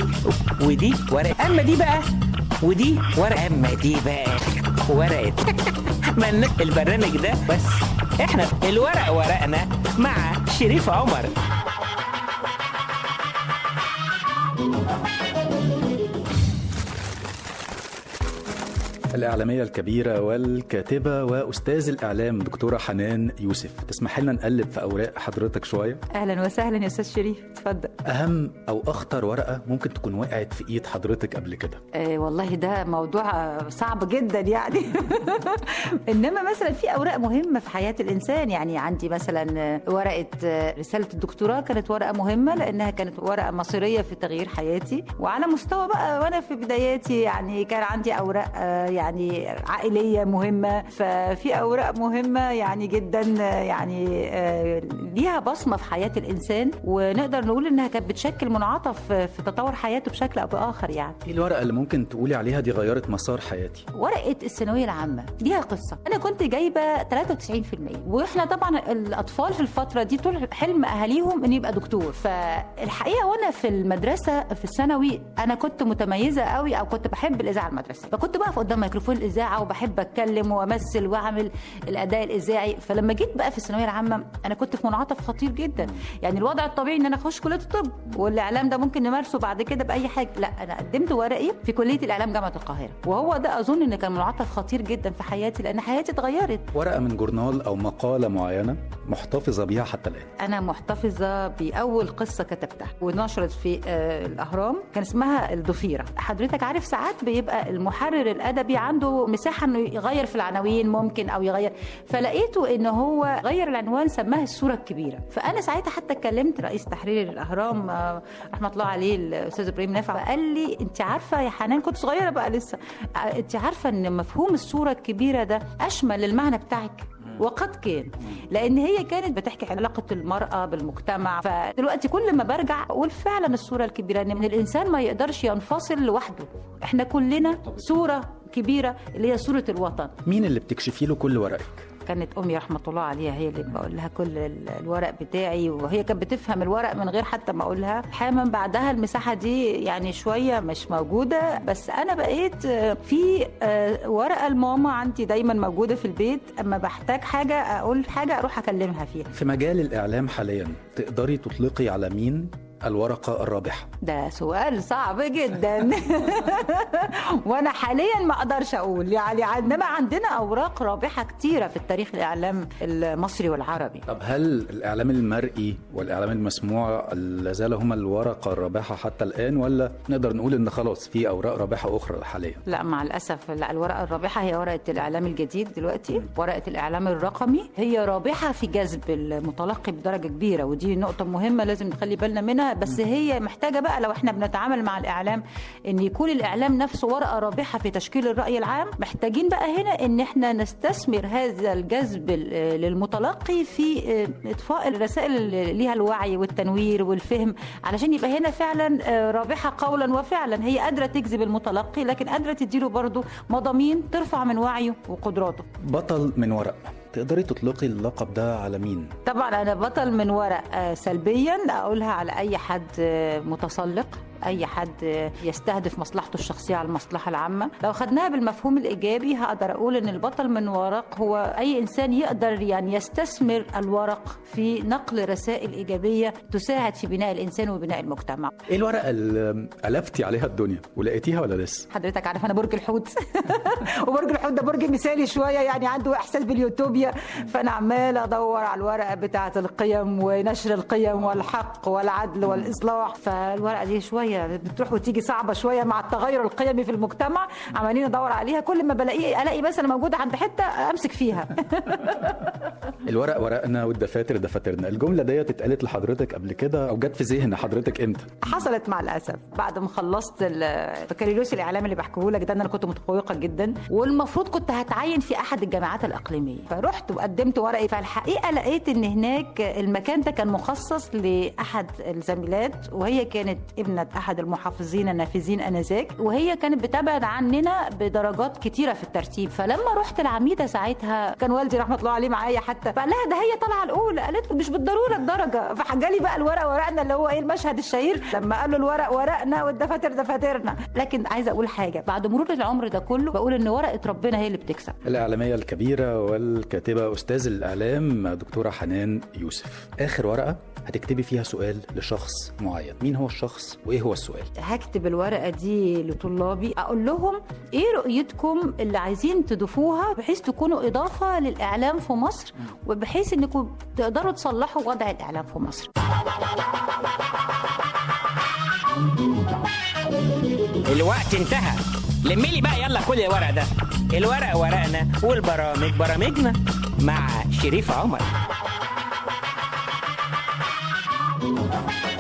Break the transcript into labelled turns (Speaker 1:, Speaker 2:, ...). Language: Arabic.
Speaker 1: ودي ورقة. اما دي بقى ودي ورقة. اما دي بقى ورقة. من البرنامج ده بس احنا الورق ورقنا مع شريف عمر.
Speaker 2: الإعلامية الكبيرة والكاتبة وأستاذ الإعلام دكتورة حنان يوسف، تسمح لنا نقلب في أوراق حضرتك شوية؟
Speaker 3: أهلا وسهلا يا أستاذ شريف، اتفضل.
Speaker 2: أهم أو أخطر ورقة ممكن تكون وقعت في إيد حضرتك قبل كده؟
Speaker 3: والله ده موضوع صعب جدا يعني. إنما مثلا في أوراق مهمة في حياة الإنسان، يعني عندي مثلا ورقة رسالة الدكتوراه كانت ورقة مهمة لأنها كانت ورقة مصيرية في تغيير حياتي، وعلى مستوى بقى وأنا في بداياتي يعني كان عندي أوراق يعني عائلية مهمة، ففي أوراق مهمة يعني جدا يعني ليها بصمة في حياة الإنسان، ونقدر نقول إنها كانت بتشكل منعطف في تطور حياته بشكل أو بآخر. يعني
Speaker 2: إيه الورقة اللي ممكن تقولي عليها دي غيرت مسار حياتي؟
Speaker 3: ورقة الثانوية العامة ليها قصة. أنا كنت جايبة 93%، وإحنا طبعا الأطفال في الفترة دي طول حلم أهاليهم إن يبقى دكتور. فالحقيقة وأنا في المدرسة في الثانوي أنا كنت متميزة قوي، أو كنت بحب الإذاعة المدرسية، فكنت بقف قدام ميكروفون الإذاعة وبحب أتكلم وأمثل وأعمل الأداء الإذاعي. فلما جيت بقى في الثانوية العامة أنا كنت في منعطف خطير جدا. يعني الوضع الطبيعي إن أنا أخش كلية الطب والإعلام ده ممكن نمارسه بعد كده بأي حاجة، لا أنا قدمت ورقي في كلية الإعلام جامعة القاهرة، وهو ده أظن إن كان منعطف خطير جدا في حياتي لأن حياتي اتغيرت.
Speaker 2: ورقة من جورنال أو مقالة معينة محتفظة بيها حتى الآن؟
Speaker 3: أنا محتفظة بأول قصة كتبتها ونشرت في الأهرام، كان اسمها الضفيرة. حضرتك عارف ساعات بيبقى المحرر الأدبي عنده مساحة إنه يغير في العناوين ممكن أو يغير، فلقيته إنه هو غير العنوان سماها الصورة الكبيرة. فأنا ساعتها حتى كلمت رئيس تحرير الأهرام رحمة الله عليه الأستاذ إبراهيم نافع، قال لي أنت عارفة يا حنان، كنت صغيرة بقى لسه، أنت عارفة إن مفهوم الصورة الكبيرة ده أشمل للمعنى بتاعك؟ وقد كان، لأن هي كانت بتحكي علاقة المرأة بالمجتمع. فدلوقتي كل ما برجع أقول فعلا الصورة الكبيرة إن من الإنسان ما يقدرش ينفصل لوحده، إحنا كلنا صورة كبيرة اللي هي صورة الوطن.
Speaker 2: مين اللي بتكشفي له كل ورقك؟
Speaker 3: كانت أمي رحمة الله عليها هي اللي بقول لها كل الورق بتاعي، وهي كانت بتفهم الورق من غير حتى ما أقولها. حاما بعدها المساحة دي يعني شوية مش موجودة، بس أنا بقيت في ورقة الماما عندي دايما موجودة في البيت، أما بحتاج حاجة أقول حاجة أروح أكلمها فيها.
Speaker 2: في مجال الإعلام حاليا تقدري تطلقي على مين الورقة الرابحة؟
Speaker 3: ده سؤال صعب جدا. وانا حاليا ما اقدرش اقول، يعني انما عندنا اوراق رابحة كتيرة في التاريخ الاعلام المصري والعربي.
Speaker 2: طب هل الاعلام المرئي والاعلام المسموع لا زال هما الورقة الرابحة حتى الان، ولا نقدر نقول ان خلاص في اوراق رابحة اخرى حاليا؟
Speaker 3: لا مع الاسف، لا، الورقة الرابحة هي ورقة الاعلام الجديد دلوقتي. ورقة الاعلام الرقمي هي رابحة في جذب المتلقي بدرجة كبيرة، ودي نقطة مهمة لازم نخلي بالنا منها. بس هي محتاجة بقى لو احنا بنتعامل مع الإعلام ان يكون الإعلام نفسه ورقة رابحة في تشكيل الرأي العام. محتاجين بقى هنا ان احنا نستثمر هذا الجذب للمتلقي في إطفاء الرسائل اللي ليها الوعي والتنوير والفهم، علشان يبقى هنا فعلا رابحة قولا وفعلا. هي قادرة تجذب المتلقي لكن قادرة تديله برضو مضامين ترفع من وعيه وقدراته.
Speaker 2: بطل من ورق، تقدري تطلقي اللقب ده على مين؟
Speaker 3: طبعا أنا بطل من ورق سلبيا أقولها على أي حد متسلق، أي حد يستهدف مصلحته الشخصية على المصلحة العامة. لو خدناها بالمفهوم الإيجابي هقدر أقول إن البطل من ورق هو أي إنسان يقدر يعني يستثمر الورق في نقل رسائل إيجابية تساعد في بناء الإنسان وبناء المجتمع.
Speaker 2: إيه الورقة اللي قلبتي عليها الدنيا ولقيتيها ولا لسه؟
Speaker 3: حضرتك عارف أنا برج الحوت. وبرج الحوت ده برج مثالي شوية، يعني عنده إحساس باليوتوبيا، فأنا عمال أدور على الورقة بتاعة القيم ونشر القيم والحق والعدل والإصلاح. فالورقة دي شوية بتروح وتيجي صعبة شوية مع التغير القيمي في المجتمع، عمالين ادور عليها، كل ما الاقي مثلا موجودة عند حتة امسك فيها.
Speaker 2: الورق ورقنا والدفاتر دفاترنا، الجملة دي اتقالت لحضرتك قبل كده او جت في ذهن حضرتك امتى؟
Speaker 3: حصلت مع الاسف بعد ما خلصت البكالوريوس الاعلام اللي بحكيه لك ده. انا كنت متفوقة جدا والمفروض كنت هتعين في احد الجامعات الاقليمية، فرحت وقدمت ورقي. فالحقيقة لقيت ان هناك المكان ده كان مخصص لاحد الزميلات، وهي كانت ابنة احد المحافظين النافذين انذاك، وهي كانت بتبعد عننا بدرجات كتيره في الترتيب. فلما رحت العميده ساعتها كان والدي رحمه الله عليه معايا حتى، فقال لها ده هي طالعه الاولى. قالت له مش بالضروره الدرجه. فحجالي بقى الورق ورقنا اللي هو ايه المشهد الشهير لما قال له الورق ورقنا والدفاتر دفاترنا. لكن عايزه اقول حاجه، بعد مرور العمر ده كله بقول ان ورقه ربنا هي اللي بتكسب.
Speaker 2: الإعلامية الكبيرة والكاتبة أستاذ الإعلام دكتورة حنان يوسف، آخر ورقة هتكتبي فيها سؤال لشخص معين، مين هو الشخص وإيه هو السؤال؟
Speaker 3: هكتب الورقة دي لطلابي أقول لهم إيه رؤيتكم اللي عايزين تضيفوها بحيث تكونوا إضافة للإعلام في مصر، وبحيث إنكم تقدروا تصلحوا وضع الإعلام في مصر.
Speaker 1: الوقت انتهى. لميلي بقى يلا كل الورق ده. الورق ورقنا والبرامج برامجنا مع شريف عمر.